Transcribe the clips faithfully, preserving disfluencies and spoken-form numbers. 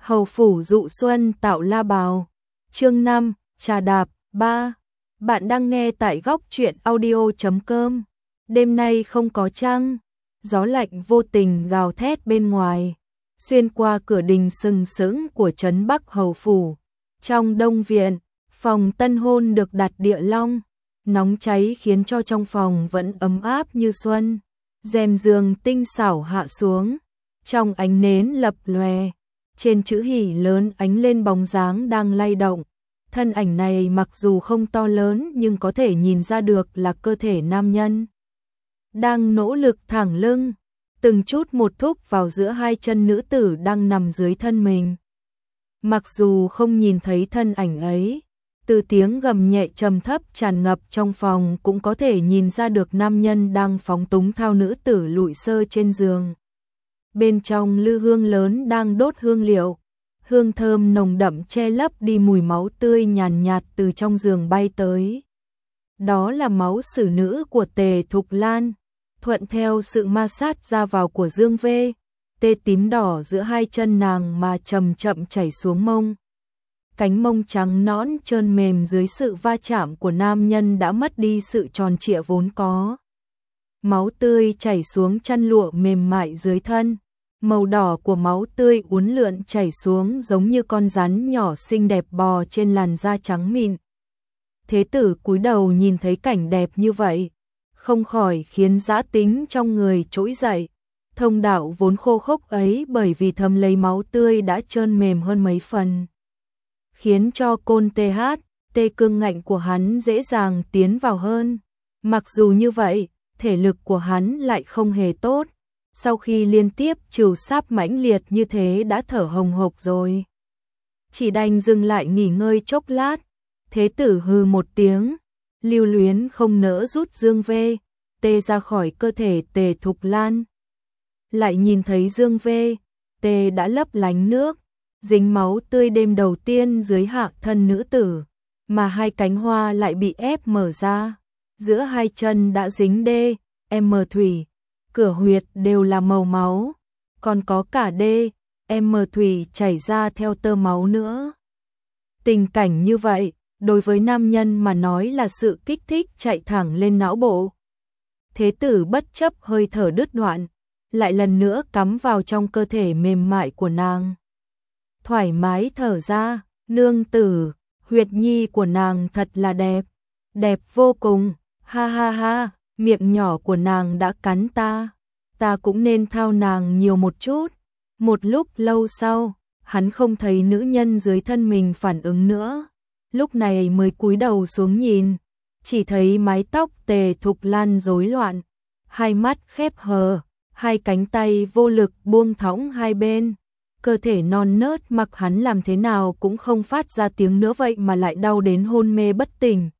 Hầu phủ dụ xuân tạo la bào. Chương năm, trà đạp. Ba. Bạn đang nghe tại góc truyện audio chấm com. Đêm nay không có trăng, gió lạnh vô tình gào thét bên ngoài, xuyên qua cửa đình sừng sững của trấn Bắc Hầu phủ. Trong đông viện, phòng tân hôn được đặt địa long, nóng cháy khiến cho trong phòng vẫn ấm áp như xuân. Rèm giường tinh xảo hạ xuống, trong ánh nến lập lòe, trên chữ hỉ lớn ánh lên bóng dáng đang lay động. Thân ảnh này mặc dù không to lớn nhưng có thể nhìn ra được là cơ thể nam nhân đang nỗ lực thẳng lưng, từng chút một thúc vào giữa hai chân nữ tử đang nằm dưới thân mình. Mặc dù không nhìn thấy thân ảnh ấy, từ tiếng gầm nhẹ trầm thấp tràn ngập trong phòng cũng có thể nhìn ra được nam nhân đang phóng túng thao nữ tử lụi sơ trên giường. Bên trong lư hương lớn đang đốt hương liệu, hương thơm nồng đậm che lấp đi mùi máu tươi nhàn nhạt, nhạt từ trong giường bay tới. Đó là máu xử nữ của Tề Thục Lan, thuận theo sự ma sát ra vào của Dương Vê, tê tím đỏ giữa hai chân nàng mà chậm chậm chảy xuống mông. Cánh mông trắng nõn trơn mềm dưới sự va chạm của nam nhân đã mất đi sự tròn trịa vốn có. Máu tươi chảy xuống chăn lụa mềm mại dưới thân, màu đỏ của máu tươi uốn lượn chảy xuống giống như con rắn nhỏ xinh đẹp bò trên làn da trắng mịn. Thế tử cúi đầu nhìn thấy cảnh đẹp như vậy, không khỏi khiến dã tính trong người trỗi dậy. Thông đạo vốn khô khốc ấy bởi vì thấm lấy máu tươi đã trơn mềm hơn mấy phần, khiến cho côn tê hát, tê cương ngạnh của hắn dễ dàng tiến vào hơn. Mặc dù như vậy, thể lực của hắn lại không hề tốt. Sau khi liên tiếp trừ sáp mãnh liệt như thế đã thở hồng hộc rồi, chỉ đành dừng lại nghỉ ngơi chốc lát. Thế tử hừ một tiếng, lưu luyến không nỡ rút Dương Vê, tê ra khỏi cơ thể Tề Thục Lan. Lại nhìn thấy Dương Vê, tê đã lấp lánh nước, dính máu tươi đêm đầu tiên dưới hạ thân nữ tử, mà hai cánh hoa lại bị ép mở ra, giữa hai chân đã dính đê, em mờ thủy, cửa huyệt đều là màu máu, còn có cả đê, em mờ thủy chảy ra theo tơ máu nữa. Tình cảnh như vậy, đối với nam nhân mà nói là sự kích thích chạy thẳng lên não bộ. Thế tử bất chấp hơi thở đứt đoạn, lại lần nữa cắm vào trong cơ thể mềm mại của nàng. Thoải mái thở ra, nương tử, huyệt nhi của nàng thật là đẹp, đẹp vô cùng, ha ha ha, miệng nhỏ của nàng đã cắn ta, ta cũng nên thao nàng nhiều một chút. Một lúc lâu sau, hắn không thấy nữ nhân dưới thân mình phản ứng nữa, lúc này mới cúi đầu xuống nhìn, chỉ thấy mái tóc Tề Thục Lan rối loạn, hai mắt khép hờ, hai cánh tay vô lực buông thõng hai bên, cơ thể non nớt mặc hắn làm thế nào cũng không phát ra tiếng nữa vậy mà lại đau đến hôn mê bất tỉnh.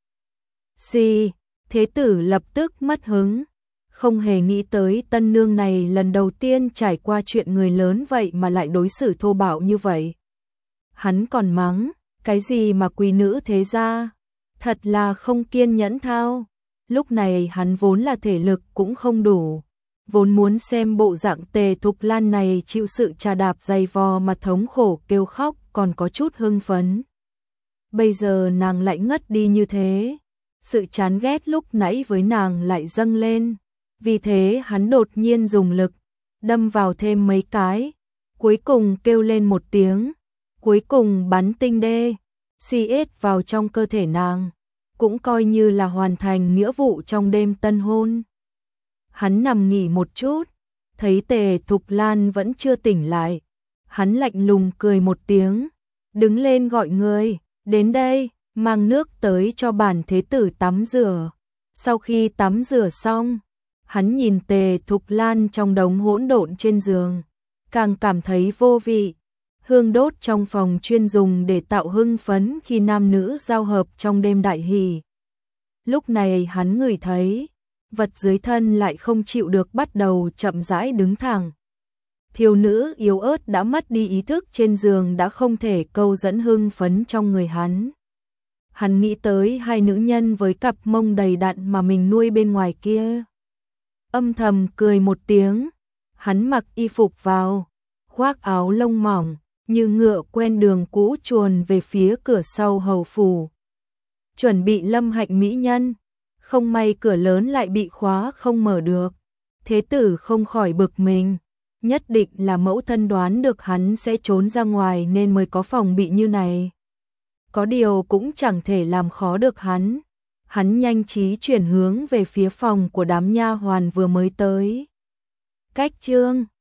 Xì, thế tử lập tức mất hứng, không hề nghĩ tới tân nương này lần đầu tiên trải qua chuyện người lớn vậy mà lại đối xử thô bạo như vậy. Hắn còn mắng, cái gì mà quý nữ thế ra, thật là không kiên nhẫn thao. Lúc này hắn vốn là thể lực cũng không đủ, vốn muốn xem bộ dạng Tề Thục Lan này chịu sự trà đạp dày vò mà thống khổ kêu khóc còn có chút hưng phấn. Bây giờ nàng lại ngất đi như thế, sự chán ghét lúc nãy với nàng lại dâng lên, vì thế hắn đột nhiên dùng lực, đâm vào thêm mấy cái, cuối cùng kêu lên một tiếng, cuối cùng bắn tinh đê, xê ét vào trong cơ thể nàng, cũng coi như là hoàn thành nghĩa vụ trong đêm tân hôn. Hắn nằm nghỉ một chút, thấy Tề Thục Lan vẫn chưa tỉnh lại, hắn lạnh lùng cười một tiếng, đứng lên gọi người, đến đây, mang nước tới cho bản thế tử tắm rửa. Sau khi tắm rửa xong, hắn nhìn Tề Thục Lan trong đống hỗn độn trên giường, càng cảm thấy vô vị. Hương đốt trong phòng chuyên dùng để tạo hưng phấn khi nam nữ giao hợp trong đêm đại hỷ. Lúc này hắn ngửi thấy, vật dưới thân lại không chịu được bắt đầu chậm rãi đứng thẳng. Thiếu nữ yếu ớt đã mất đi ý thức trên giường đã không thể câu dẫn hưng phấn trong người hắn. Hắn nghĩ tới hai nữ nhân với cặp mông đầy đặn mà mình nuôi bên ngoài kia. Âm thầm cười một tiếng, hắn mặc y phục vào, khoác áo lông mỏng, như ngựa quen đường cũ chuồn về phía cửa sau hầu phủ. Chuẩn bị lâm hạnh mỹ nhân, không may cửa lớn lại bị khóa không mở được. Thế tử không khỏi bực mình, nhất định là mẫu thân đoán được hắn sẽ trốn ra ngoài nên mới có phòng bị như này. Có điều cũng chẳng thể làm khó được hắn. Hắn nhanh trí chuyển hướng về phía phòng của đám nha hoàn vừa mới tới. Cách chương